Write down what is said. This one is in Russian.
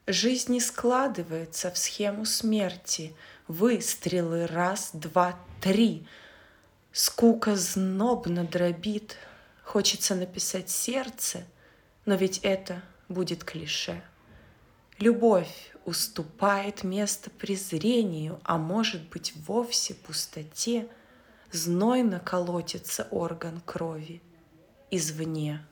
Жизнь не складывается в схему смерти. Выстрелы раз, два, три. Скука знобно дробит. Хочется написать сердце, но ведь это будет клише. Любовь уступает место презрению, а может быть вовсе пустоте. Знойно колотится орган крови извне.